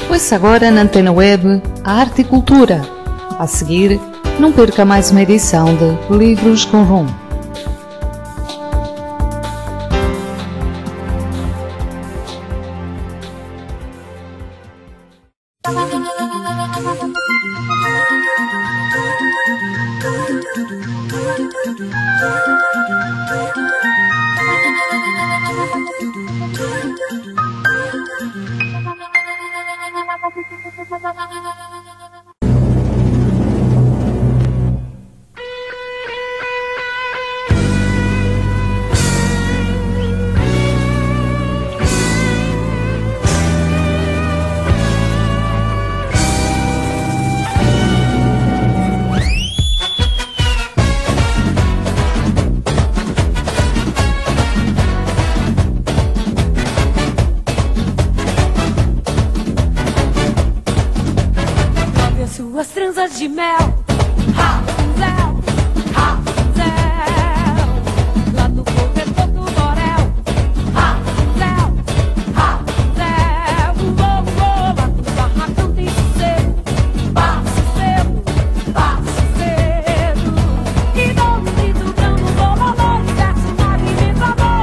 Ouça agora na Antena Web a Arte e Cultura. A seguir, não perca mais uma edição de Livros com Rum. Suas tranças de mel, Rapunzel, Rapunzel, lá no corredor do Borel, Rapunzel, Rapunzel, lá no barracão tem sossego, passo cedo, e dou um grito grão no bololô, e verso na alimentador.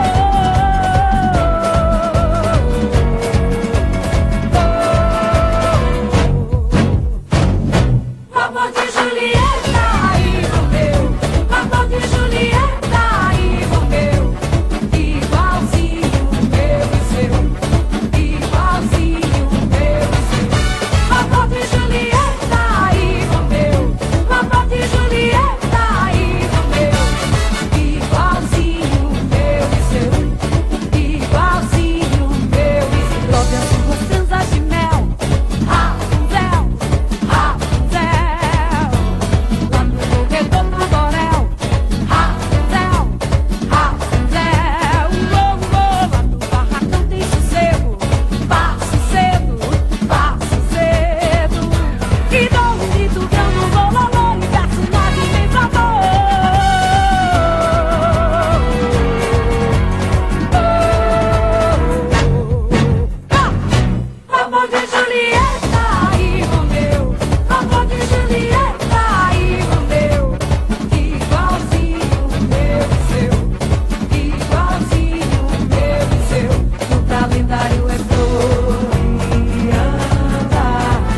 Amor de Julieta e Romeu, amor de Julieta e Romeu, igualzinho meu e seu, igualzinho meu e seu. Amor de Julieta e Romeu, amor de Julieta e Romeu, igualzinho meu e seu, igualzinho meu e seu. Logo as suas tranças de mel, Rapunzel, Rapunzel, lá no corredor do Borel, Rapunzel, Rapunzel, lá no barracão tem sossego, passo cedo, e dou um grito grão no bololô, e verso na alimentador. Amor de Julieta e Romeu, amor de Julieta e Romeu, igualzinho meu e seu, igualzinho meu e seu. No calendário é Florianda,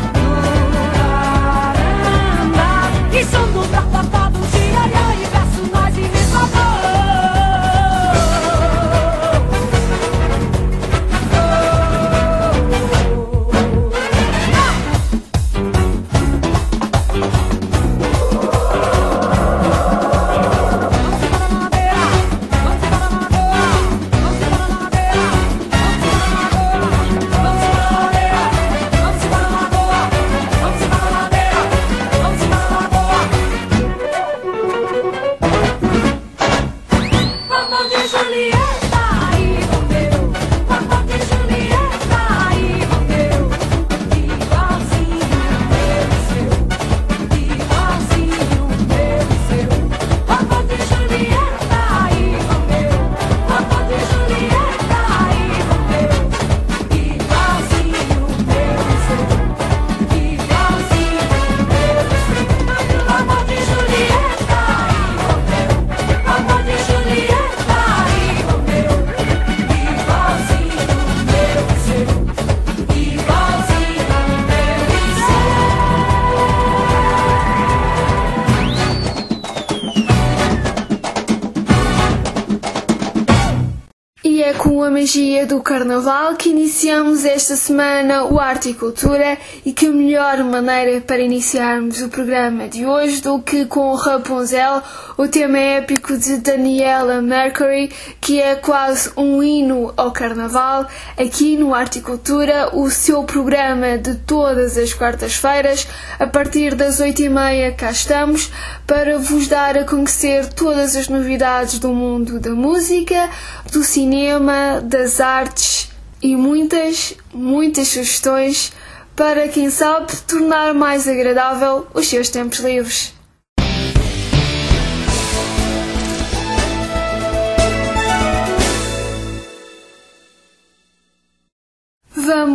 Uraranda, e som do bafafá do Jiraiya e verso nós imitador. Amor de Julieta e Romeu, amor de Julieta e Romeu, igualzinho meu e seu, igualzinho meu e seu. Amor de Julieta e Romeu, amor de Julieta e Romeu, igualzinho meu e seu, igualzinho meu e seu. Amor de Julieta e Romeu, amor de Julieta e Romeu, igualzinho meu e seu, igualzinho meu e E é com a magia do Carnaval que iniciamos esta semana o Arte e Cultura, e que melhor maneira para iniciarmos o programa de hoje do que com Rapunzel, o tema épico de Daniela Mercury, que é quase um hino ao Carnaval, aqui no Arte e Cultura, o seu programa de todas as quartas-feiras, a partir das 8h30 cá estamos, para vos dar a conhecer todas as novidades do mundo da música, do cinema, das artes e muitas sugestões para, quem sabe, tornar mais agradável os seus tempos livres.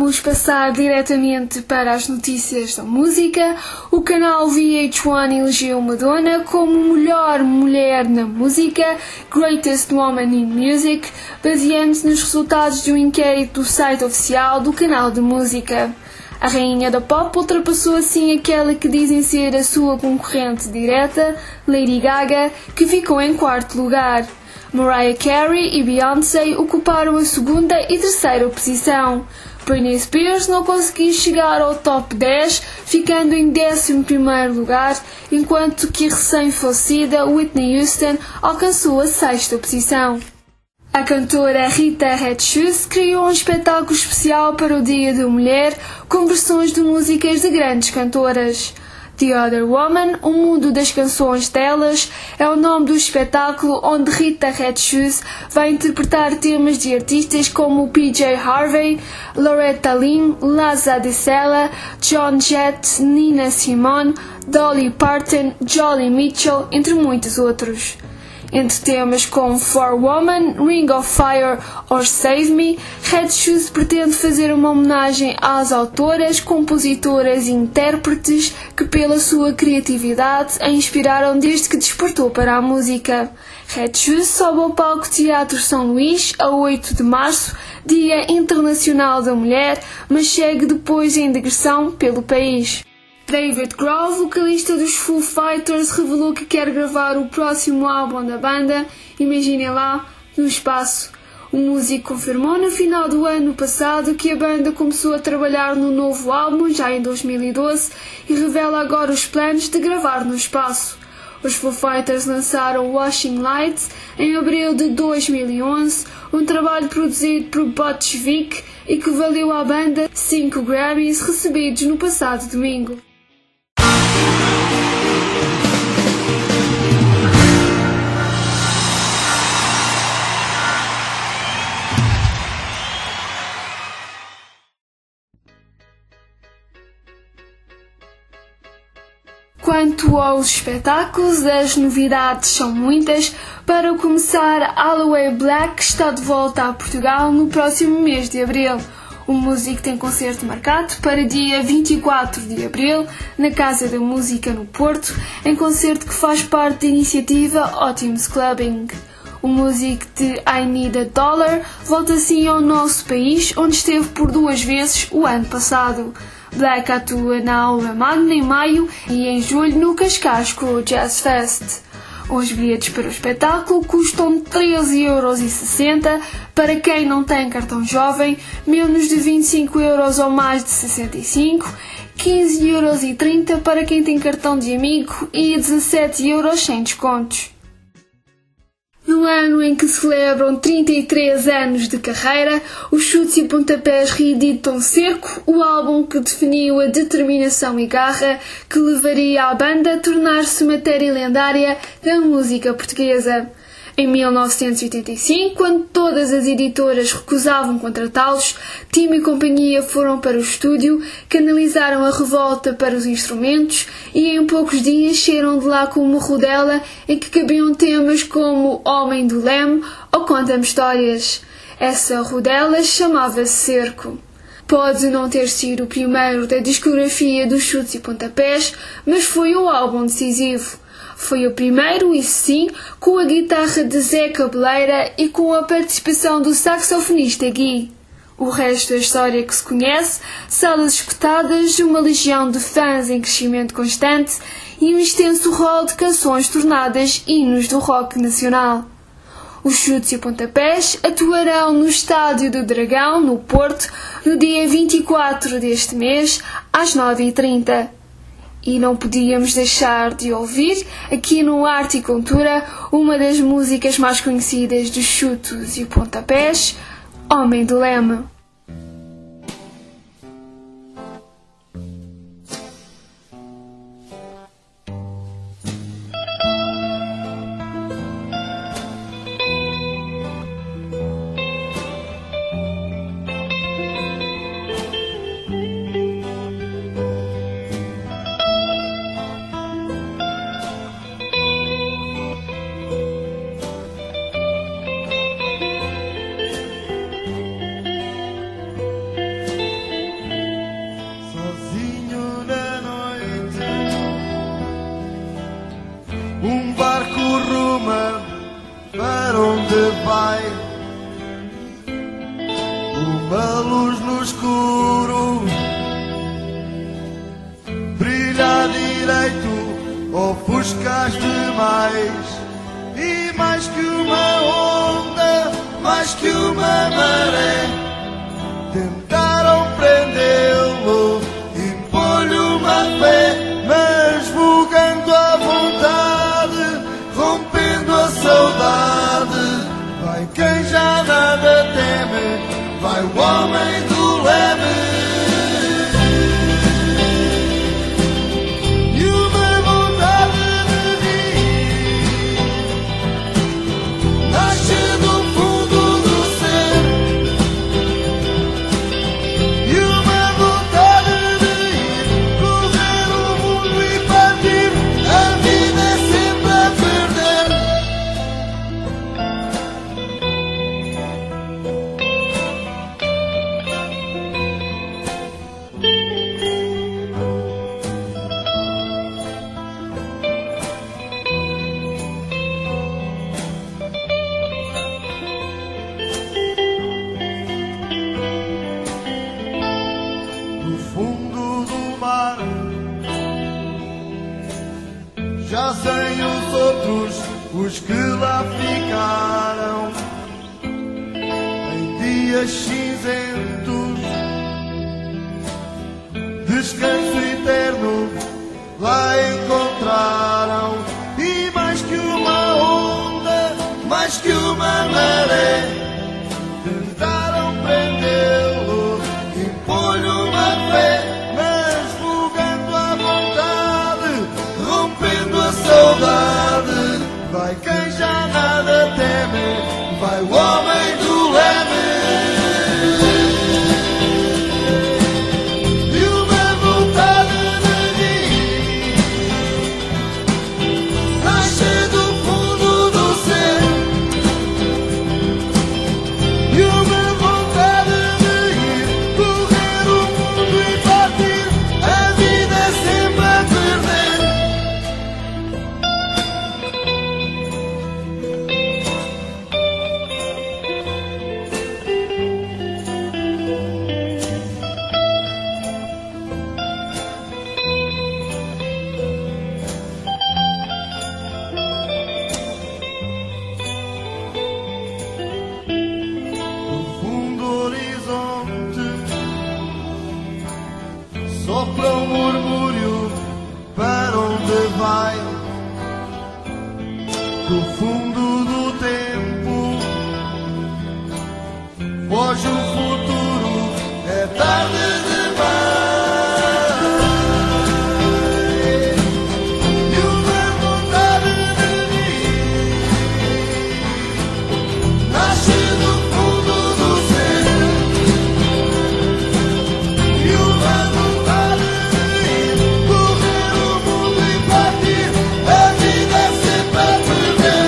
Vamos passar diretamente para as notícias da música. O canal VH1 elegeu Madonna como melhor mulher na música, Greatest Woman in Music, baseando-se nos resultados de um inquérito do site oficial do canal de música. A rainha da pop ultrapassou assim aquela que dizem ser a sua concorrente direta, Lady Gaga, que ficou em quarto lugar. Mariah Carey e Beyoncé ocuparam a segunda e terceira posição. Britney Spears não conseguiu chegar ao top 10, ficando em 11º lugar, enquanto que a recém-falecida Whitney Houston alcançou a 6ª posição. A cantora Rita Red Shoes criou um espetáculo especial para o Dia da Mulher, com versões de músicas de grandes cantoras. The Other Woman, o mundo das canções delas, é o nome do espetáculo onde Rita Red Shoes vai interpretar temas de artistas como PJ Harvey, Loretta Lynn, Liza Dicella, Joan Jett, Nina Simone, Dolly Parton, Joni Mitchell, entre muitos outros. Entre temas como For Woman, Ring of Fire ou Save Me, Red Shoes pretende fazer uma homenagem às autoras, compositoras e intérpretes que, pela sua criatividade, a inspiraram desde que despertou para a música. Red Shoes sobe ao palco Teatro São Luís a 8 de março, Dia Internacional da Mulher, mas segue depois em digressão pelo país. David Grohl, vocalista dos Foo Fighters, revelou que quer gravar o próximo álbum da banda, imaginem lá, no espaço. O músico confirmou no final do ano passado que a banda começou a trabalhar no novo álbum, já em 2012, e revela agora os planos de gravar no espaço. Os Foo Fighters lançaram Washing Lights em abril de 2011, um trabalho produzido por Butch Vig e que valeu à banda 5 Grammys recebidos no passado domingo. Quanto aos espetáculos, as novidades são muitas. Para começar, Aloe Black está de volta a Portugal no próximo mês de abril. O músico tem concerto marcado para dia 24 de abril na Casa da Música no Porto, em concerto que faz parte da iniciativa Optimus Clubbing. O músico de I Need a Dollar volta assim ao nosso país, onde esteve por 2 vezes o ano passado. Black atua na Aula Magna em maio e em julho no Cascais com o Jazz Fest. Os bilhetes para o espetáculo custam 13,60€ para quem não tem cartão jovem, menos de 25€ ou mais de 65€, 15,30€ para quem tem cartão de amigo e 17€ sem descontos. No ano em que celebram 33 anos de carreira, os Chutes e Pontapés reeditam Cerco, o álbum que definiu a determinação e garra que levaria a banda a tornar-se matéria lendária da música portuguesa. Em 1985, quando todas as editoras recusavam contratá-los, Timo e companhia foram para o estúdio, canalizaram a revolta para os instrumentos e em poucos dias saíram de lá com uma rodela em que cabiam temas como Homem do Leme ou Conta-me Histórias. Essa rodela chamava-se Cerco. Pode não ter sido o primeiro da discografia dos Chutes e Pontapés, mas foi o álbum decisivo. Foi o primeiro, isso sim, com a guitarra de Zé Cabeleira e com a participação do saxofonista Gui. O resto da história que se conhece, salas escutadas, uma legião de fãs em crescimento constante e um extenso rol de canções tornadas hinos do rock nacional. Os Chutes e Pontapés atuarão no Estádio do Dragão, no Porto, no dia 24 deste mês, às 9h30. E não podíamos deixar de ouvir, aqui no Arte e Cultura, uma das músicas mais conhecidas dos Chutes e Pontapés, Homem do Leme. ficaste mais. E mais que uma onda, mais que uma maré, tentaram prendê-lo, impor-lhe uma fé, mas bugando a vontade, rompendo a saudade. Vai quem já nada teme, vai o homem do leme. E uma vontade de rir nasce do fundo do ser. E uma vontade de ir correr o mundo e partir. A vida é sempre a perder. No fundo do mar, já sem os outros, os que lá ficaram, em dias cinzentos, descanso eterno lá encontraram. E mais que uma onda, mais que uma maré, tentaram prendê-lo, impor-lhe uma fé, mas bugando a vontade, rompendo a saudade. Vai quem já nada teme, vai o homem do leme. E uma vontade de rir nasce do fundo do ser. E uma vontade de ir correr o mundo e partir. A vida é sempre a perder. No fundo do horizonte sopra um murmúrio, para onde vai? Do fundo do tempo foge o futuro, é tarde demais. E uma vontade de vir nasce do fundo do ser. E uma vontade de ir correr o mundo e partir. A vida é sempre a perder.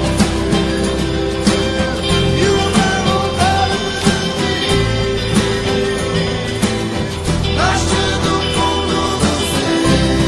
E uma vontade de ir nasce do fundo do ser.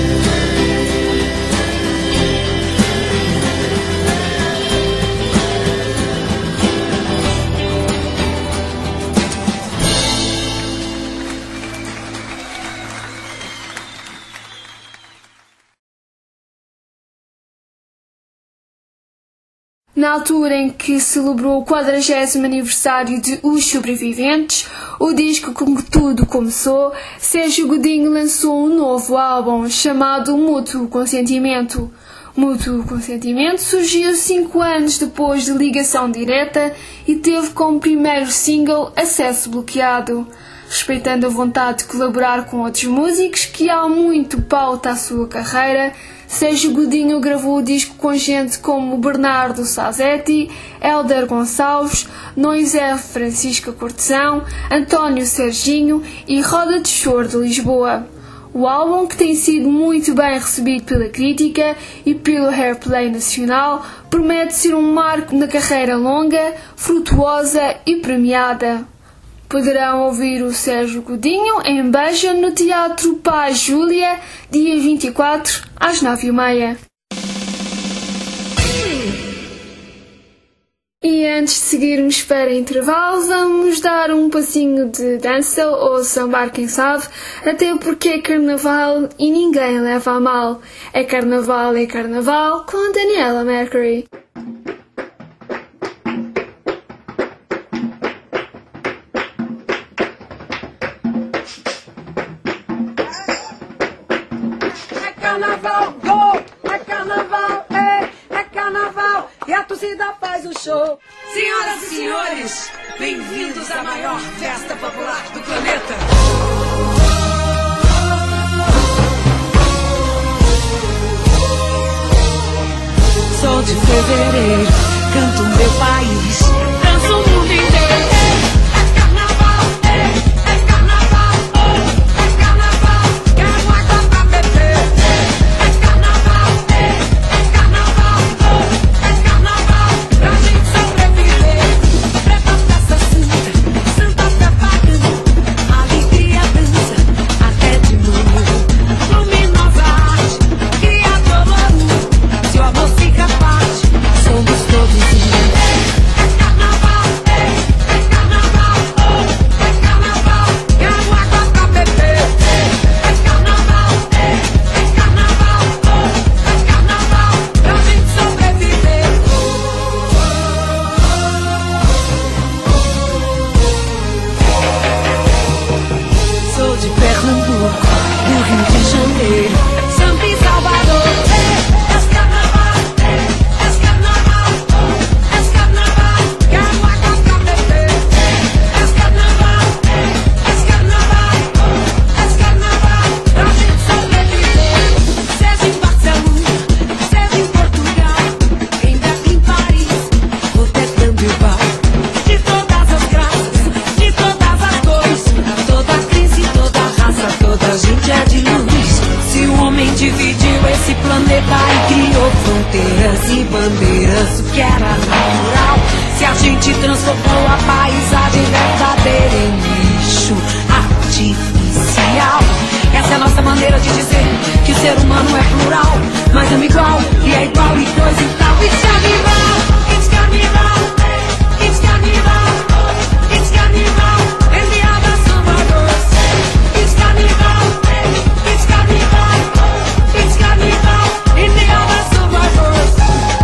Na altura em que celebrou o 40º aniversário de Os Sobreviventes, o disco com que tudo começou, Sérgio Godinho lançou um novo álbum chamado Mútuo Consentimento. Mútuo Consentimento surgiu 5 anos depois de Ligação Direta e teve como primeiro single Acesso Bloqueado. Respeitando a vontade de colaborar com outros músicos que há muito pauta a sua carreira, Sérgio Godinho gravou o disco com gente como Bernardo Sazzetti, Hélder Gonçalves, Noisé Francisca Cortesão, António Serginho e Roda de Choro de Lisboa. O álbum, que tem sido muito bem recebido pela crítica e pelo Airplay nacional, promete ser um marco na carreira longa, frutuosa e premiada. Poderão ouvir o Sérgio Godinho em Beja no Teatro Paz Júlia, dia 24, às 9h30. E antes de seguirmos para intervalo, vamos dar um passinho de dança ou sambar, quem sabe, até porque é carnaval e ninguém leva a mal. É carnaval com Daniela Mercury. Carnaval, go! É carnaval, é carnaval, e a torcida faz o show. Senhoras e senhores, bem-vindos à maior festa popular do planeta. Sou de fevereiro, canto meu país, danço o mundo inteiro. É carnaval, é carnaval, é carnaval, quero água pra beber. É carnaval, é carnaval, é carnaval, pra gente sobreviver. Preta, peça, santa propaganda, alegria, dança, até de novo. Luminosa arte, cria dolor, se o amor fica parte, somos todos um. É carnaval, é carnaval, é carnaval, quero água pra beber. É carnaval, é carnaval, é carnaval, pra gente sobreviver. Sou de Pernambuco, do Rio de Janeiro, Samba e Salvador. É carnaval, é carnaval, é carnaval, quero água pra beber. É carnaval, é carnaval, é carnaval, pra gente sobreviver. Seja em Barcelona, seja em Portugal, em Berlim, Paris, Rotterdam, Bilbao. De todas as graças, de todas as cores, toda crise, toda raça, toda gente é de luz. Se o homem dividiu esse planeta e criou fronteiras e bandeiras, o que era natural, se a gente transformou a paisagem verdadeira em lixo artificial. Essa é a nossa maneira de dizer que o ser humano é plural, mas ama igual, e é igual e coisa e tal. It's carnival, it's carnival, it's carnival, it's carnival, and the other samba goes. It's carnival, it's carnival, it's carnival, and the other samba goes.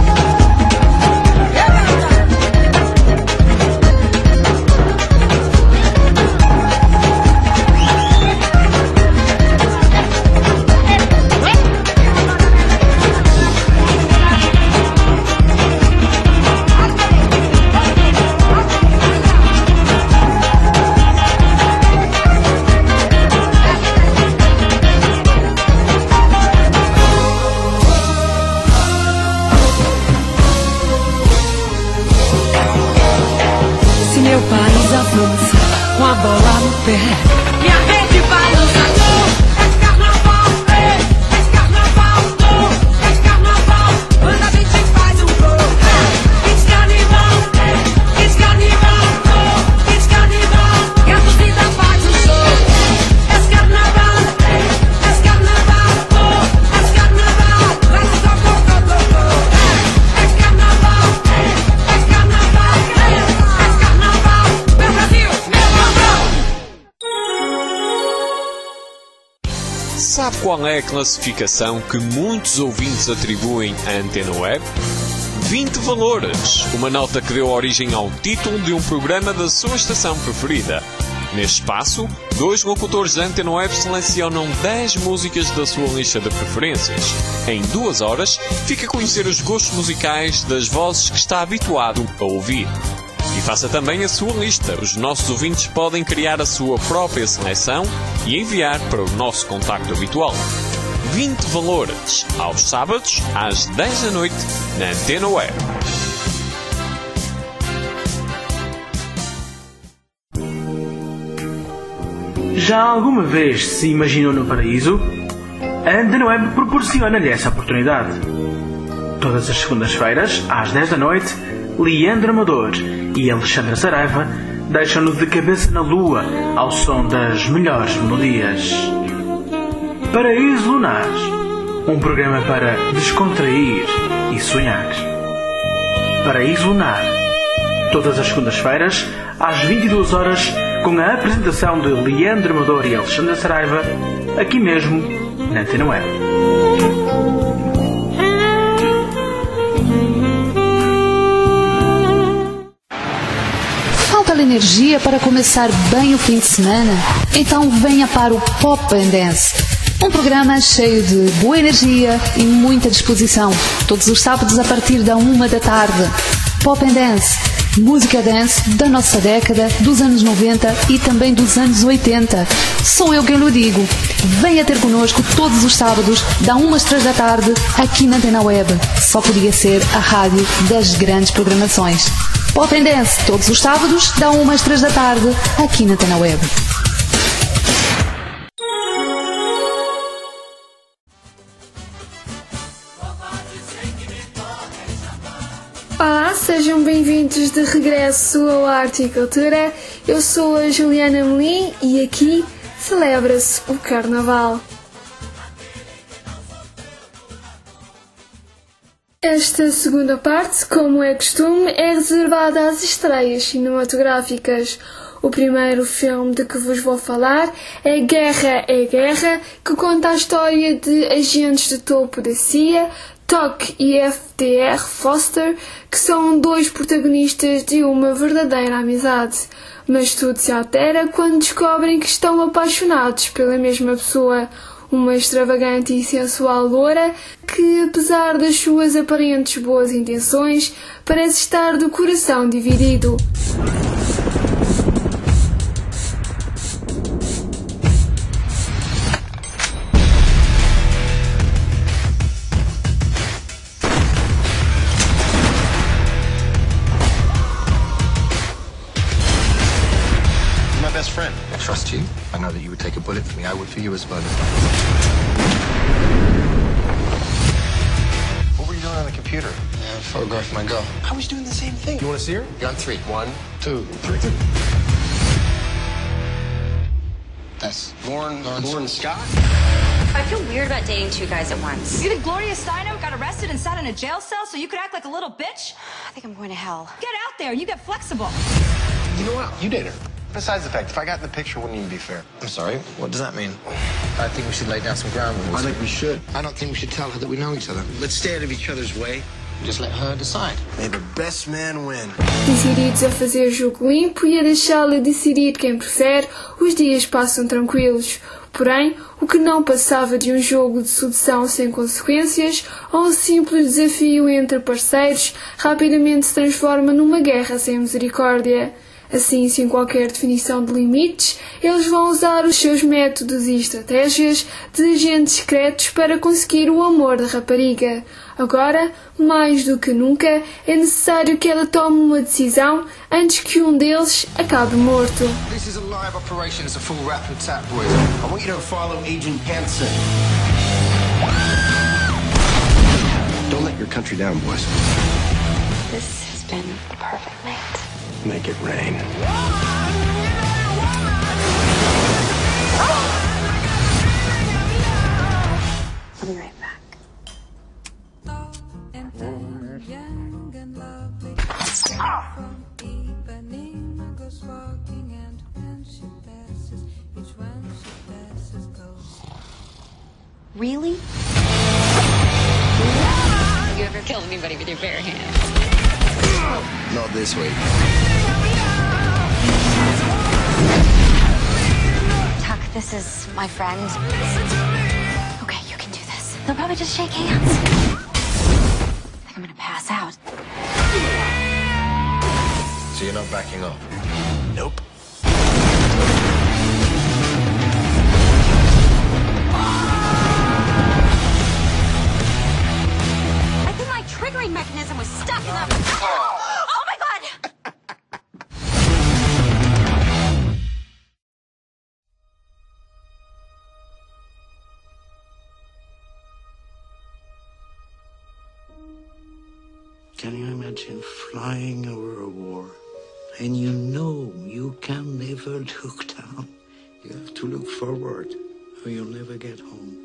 Se meu país avança com a bola no pé, minha rede balança. É carnaval, é carnaval, é carnaval, quando a gente faz um gol. It's carnival, it's carnival, it's carnival, e a torcida faz um show. É carnaval, é carnaval, é carnaval, let's go, go, go, go, go. É carnaval, é carnaval, é carnaval, meu Brasil, meu Brasil. Sabe qual é a classificação que muitos ouvintes atribuem à Antena Web? 20 valores, uma nota que deu origem ao título de um programa da sua estação preferida. Neste espaço, 2 locutores da Antena Web selecionam 10 músicas da sua lista de preferências. Em 2 horas, fica a conhecer os gostos musicais das vozes que está habituado a ouvir. E faça também a sua lista. Os nossos ouvintes podem criar a sua própria seleção e enviar para o nosso contacto habitual. 20 valores, aos sábados, às 10 da noite, na Antena Web. Já alguma vez se imaginou no paraíso? A Antena Web proporciona-lhe essa oportunidade. Todas as segundas-feiras, às 10 da noite, Leandro Amador e Alexandra Saraiva deixam-no de cabeça na lua ao som das melhores melodias. Paraíso Lunar, um programa para descontrair e sonhar. Paraíso Lunar, Todas as segundas-feiras, às 22 horas, com a apresentação de Leandro Amador e Alexandra Saraiva, aqui mesmo, na Antena Web. Falta-lhe energia para começar bem o fim de semana? Então venha para o Pop and Dance. Um programa cheio de boa energia e muita disposição. Todos os sábados a partir da 1 da tarde. Pop and Dance. Música dance da nossa década, dos anos 90 e também dos anos 80. Sou eu quem lhe digo. Venha ter connosco todos os sábados, da 1 às 3 da tarde, aqui na Antena Web. Só podia ser a rádio das grandes programações. Pop and Dance, todos os sábados, da 1 às 3 da tarde, aqui na Antena Web. Olá, sejam bem-vindos de regresso ao Arte e Cultura. Eu sou a Juliana Melim e aqui celebra-se o Carnaval. Esta segunda parte, como é costume, é reservada às estreias cinematográficas. O primeiro filme de que vos vou falar é Guerra é Guerra, que conta a história de agentes de topo da CIA, Tuck e FDR Foster, que são dois protagonistas de uma verdadeira amizade. Mas tudo se altera quando descobrem que estão apaixonados pela mesma pessoa, uma extravagante e sensual loura que, apesar das suas aparentes boas intenções, parece estar do coração dividido. Best friend. I trust you. I know that you would take a bullet for me. I would for you as well. What were you doing on the computer? Photographed my girl. I was doing the same thing. You want to see her? You're on 3. 1, 2, 3. That's Lauren Scott. I feel weird about dating two guys at once. You think Gloria Steinem got arrested and sat in a jail cell so you could act like a little bitch? I think I'm going to hell. Get out there. You get flexible. You know what? You date her. Besides the fact, if I got in the picture, it wouldn't even be fair. I'm sorry, what does that mean? I think we should lay down some ground rules. I think we should. I don't think we should tell her that we know each other. Let's stay out of each other's way. Just let her decide. May the best man win. Decididos a fazer jogo limpo e a deixá-la decidir quem prefere, os dias passam tranquilos. Porém, o que não passava de um jogo de sedução sem consequências ou um simples desafio entre parceiros, rapidamente se transforma numa guerra sem misericórdia. Assim, sem qualquer definição de limites, eles vão usar os seus métodos e estratégias de agentes secretos para conseguir o amor da rapariga. Agora, mais do que nunca, é necessário que ela tome uma decisão antes que um deles acabe morto. This is a live operation. It's a full rap and tap, boys. I want you to follow Agent Hansen. Don't let your country down, boys. This has been a perfect night. Make it rain. I'll be right back. Really? You ever killed anybody with your bare hands? Not this week. Tuck, this is my friend. Okay, you can do this. They'll probably just shake hands. I think I'm gonna pass out. So you're not backing off? Nope. I think my triggering mechanism was stuck in the... Oh my god! Can you imagine flying over a war and you know you can never look down? You have to look forward or you'll never get home.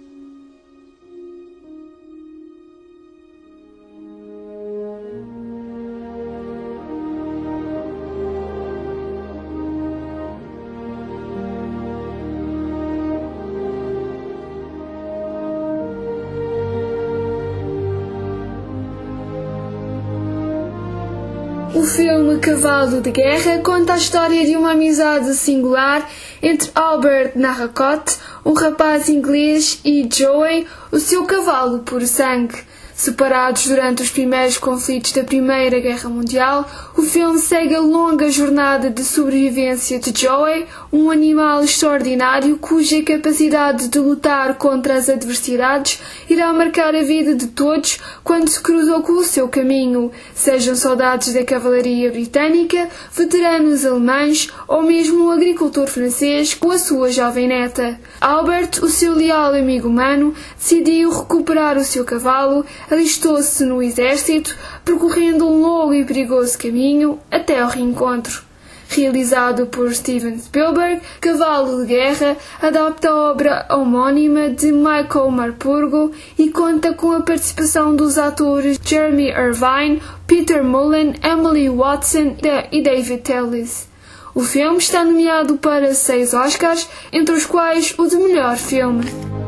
O filme Cavalo de Guerra conta a história de uma amizade singular entre Albert Narracott, um rapaz inglês, e Joey, o seu cavalo puro sangue. Separados durante os primeiros conflitos da Primeira Guerra Mundial, o filme segue a longa jornada de sobrevivência de Joey, um animal extraordinário cuja capacidade de lutar contra as adversidades irá marcar a vida de todos quando se cruzou com o seu caminho, sejam soldados da cavalaria britânica, veteranos alemães ou mesmo um agricultor francês com a sua jovem neta. Albert, o seu leal amigo humano, decidiu recuperar o seu cavalo, alistou-se no exército, percorrendo um longo e perigoso caminho até ao reencontro. Realizado por Steven Spielberg, Cavalo de Guerra adapta a obra homónima de Michael Morpurgo e conta com a participação dos atores Jeremy Irvine, Peter Mullen, Emily Watson e David Tellis. O filme está nomeado para 6 Oscars, entre os quais o de melhor filme.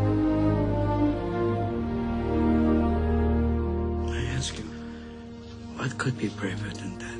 What could be braver than that?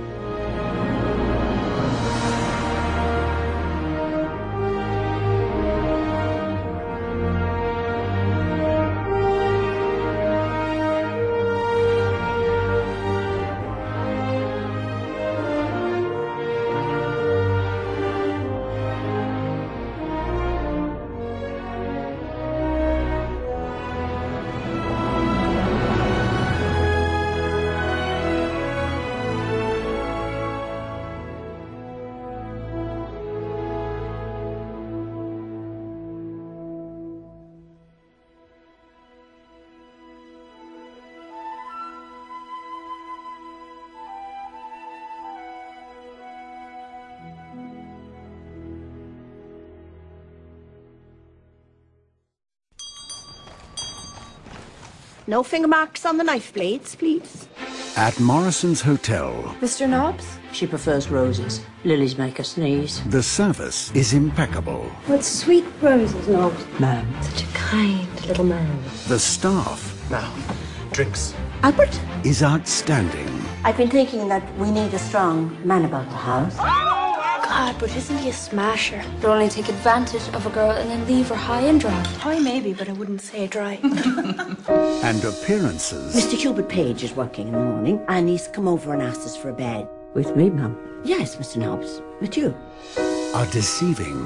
No finger marks on the knife blades, please. At Morrison's Hotel, Mr. Nobbs? She prefers roses. Lilies make her sneeze. the service is impeccable. What sweet roses, Nobbs. Ma'am. Such a kind little man. The staff Now, drinks. Albert? is outstanding. I've been thinking that we need a strong man about the house. God, but isn't he a smasher? They'll only take advantage of a girl and then leave her high and dry. High maybe, but I wouldn't say dry. And appearances Mr. Hubert Page is working in the morning, and he's come over and asked us for a bed. With me, ma'am? Yes, Mr. Nobbs. With you. are deceiving.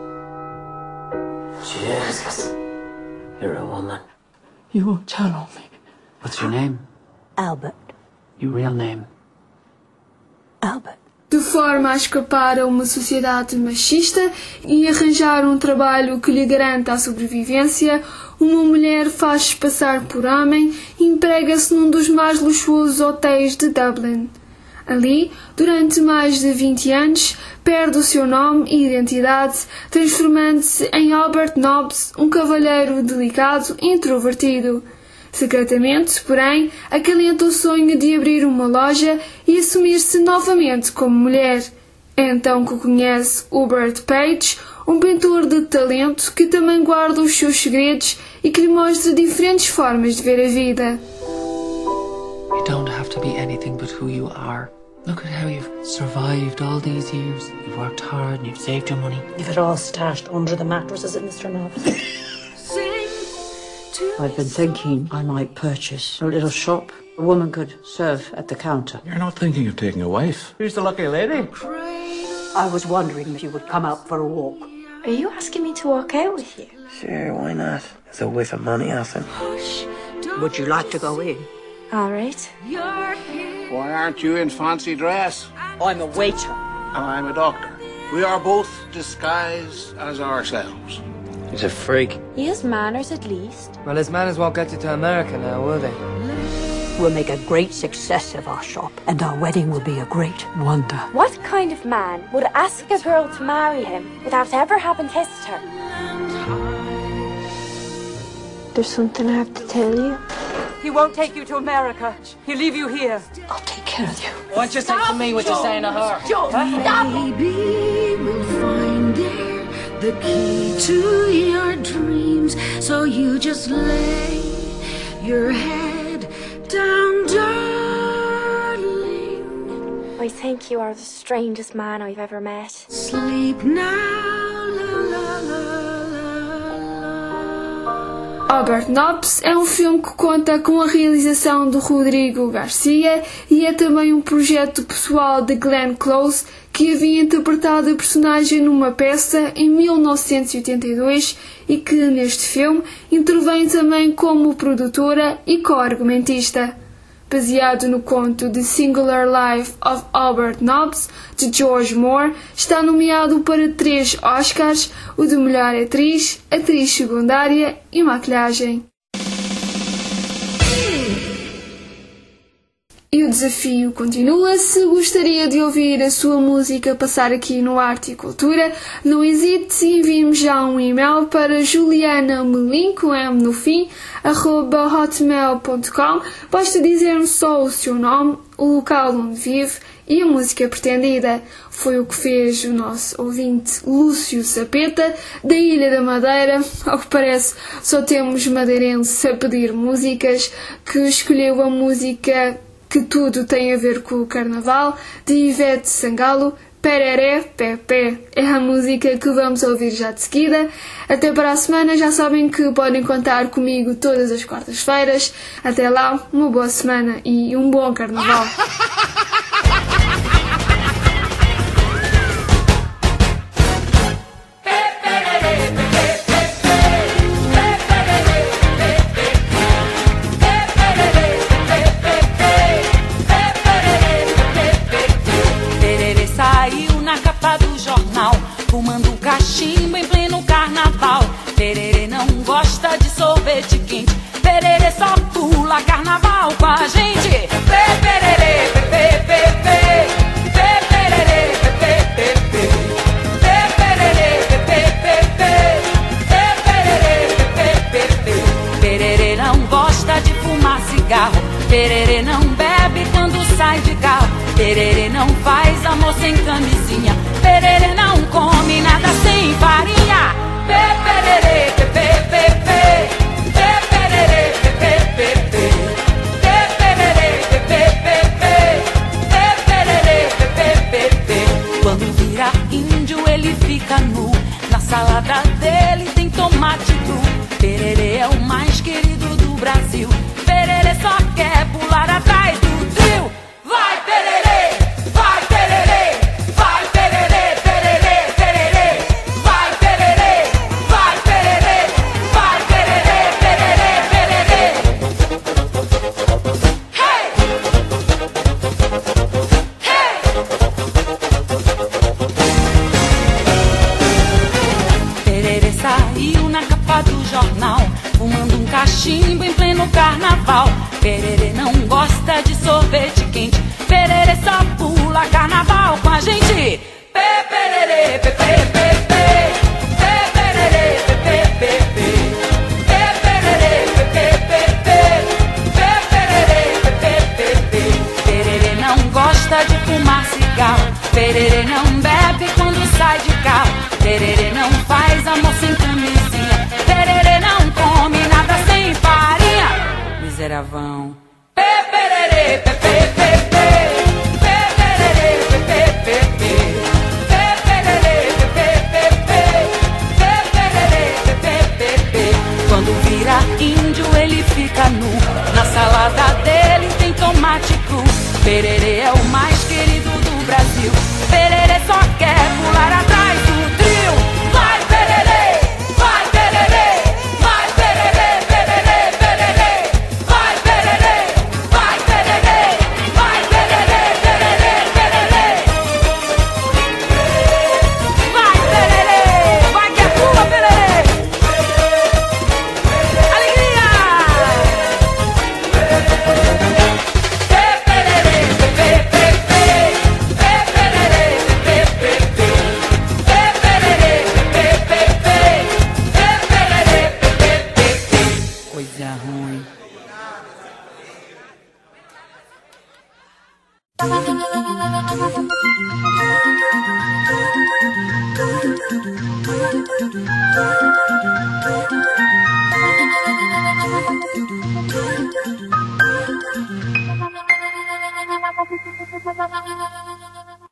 Jesus. You're a woman. You won't tell on me. What's your name? Albert. Your real name? Albert. De forma a escapar a uma sociedade machista e arranjar um trabalho que lhe garanta a sobrevivência, uma mulher faz-se passar por homem e emprega-se num dos mais luxuosos hotéis de Dublin. Ali, durante mais de 20 anos, perde o seu nome e identidade, transformando-se em Albert Nobbs, um cavalheiro delicado e introvertido. Secretamente, porém, acalenta o sonho de abrir uma loja e assumir-se novamente como mulher. É então que conhece Hubert Page, um pintor de talento que também guarda os seus segredos e que lhe mostra diferentes formas de ver a vida. You don't have to be anything but who you are. Look at how you've survived all these years. You've worked hard and you've saved your money. You've it all stashed under the mattress, is it, Mr. Nobbs? I've been thinking I might purchase a little shop. A woman could serve at the counter. You're not thinking of taking a wife. Who's the lucky lady? I was wondering if you would come out for a walk. Are you asking me to walk out with you? Sure, why not? It's a whiff of money, Alison. Would you like to go in? All right. Why aren't you in fancy dress? I'm a waiter. And I'm a doctor. We are both disguised as ourselves. He's a freak. He has manners at least. Well, his manners won't get you to America now, will they? We'll make a great success of our shop, and our wedding will be a great wonder. What kind of man would ask a girl to marry him without ever having kissed her? There's something I have to tell you. He won't take you to America. He'll leave you here. I'll take care of you. Why don't you say to me what you're saying to her? Maybe we'll find there the key to your dreams. So you just lay your head down, darling. I think you are the strangest man I've ever met. Sleep now, la la la. Albert Nobbs é um filme que conta com a realização de Rodrigo Garcia e é também um projeto pessoal de Glenn Close, que havia interpretado a personagem numa peça em 1982 e que, neste filme, intervém também como produtora e co-argumentista. Baseado no conto The Singular Life of Albert Nobbs, de George Moore, está nomeado para 3 Oscars, o de melhor atriz, atriz secundária e maquilhagem. E o desafio continua. Se gostaria de ouvir a sua música passar aqui no Arte e Cultura, não hesite e envie-me já um e-mail para julianamelim, com M no fim, @hotmail.com. Basta dizer-me só o seu nome, o local onde vive e a música pretendida. Foi o que fez o nosso ouvinte Lúcio Sapeta, da Ilha da Madeira. Ao que parece, só temos madeirenses a pedir músicas, que escolheu a música Que Tudo Tem a Ver com o Carnaval, de Ivete Sangalo. Pereré, Pepé é a música que vamos ouvir já de seguida. Até para a semana. Já sabem que podem contar comigo todas as quartas-feiras. Até lá, uma boa semana e um bom Carnaval. Fumando cachimbo em pleno carnaval. Pererê não gosta de sorvete quente. Pererê só pula carnaval com a gente. Pererê, pepe, pepe. Pererê, pepe, pepe. Pererê, pepe, pepe. Pererê, pepe, pepe. Pererê não gosta de fumar cigarro. Pererê não bebe quando sai de carro. Pererê não faz amor sem camisinha. Pererê não come nada sem farinha. Pererê, pepe, pepe. Pererê, pepe, pepe. Pererê, pepe, pepe. Pererê, pepe, pepe. Quando vira índio ele fica nu. Na salada dele tem tomate cru. Pererê é o mais querido do Brasil. Pererê só quer pular atrás do trio. Vai, Pererê! Vai, Pererê! Vai, Pererê! Pererê, Pererê! Vai, Pererê! Vai, Pererê! Vai, Pererê! Pererê, Pererê! Hey! Hey! Pererê saiu na capa do jornal, fumando um cachimbo em pleno carnaval. Pererê não gosta de sorvete quente. Pererê só pula carnaval com a gente. Pererê, pepe, pepe. Pererê, pepe, pepe. Pererê, pepe, pepe. Pererê, pepe, pepe. Pererê não gosta de fumar cigarro. Pererê não bebe quando sai de carro. Pererê não faz amor sem camisinha. Pererê não come nada sem farinha. Miseravão. Pererê, pepe, pepe. Pererê, pepe, pepe. Pererê, pepe, pepe. Pererê, pepe, pepe. Quando vira índio ele fica nu. Na salada dele tem tomate cru. Pererê é o mais querido do Brasil. Pererê só quer pular atrás do trio. Vai, Pererê! Vai, Pererê! Vai, Pererê! Pererê, Pererê! Vai, Pererê! Vai, Pererê! Vai, Pererê! Pererê, Pererê! Vai, Pererê! Vai que é tua, Pererê! Alegria! Pererê, pepe, pepe. Pererê, pepe, pepe. Pererê, pepe, pepe. Pererê, pepe, pepe. Coisa ruim. Thank you.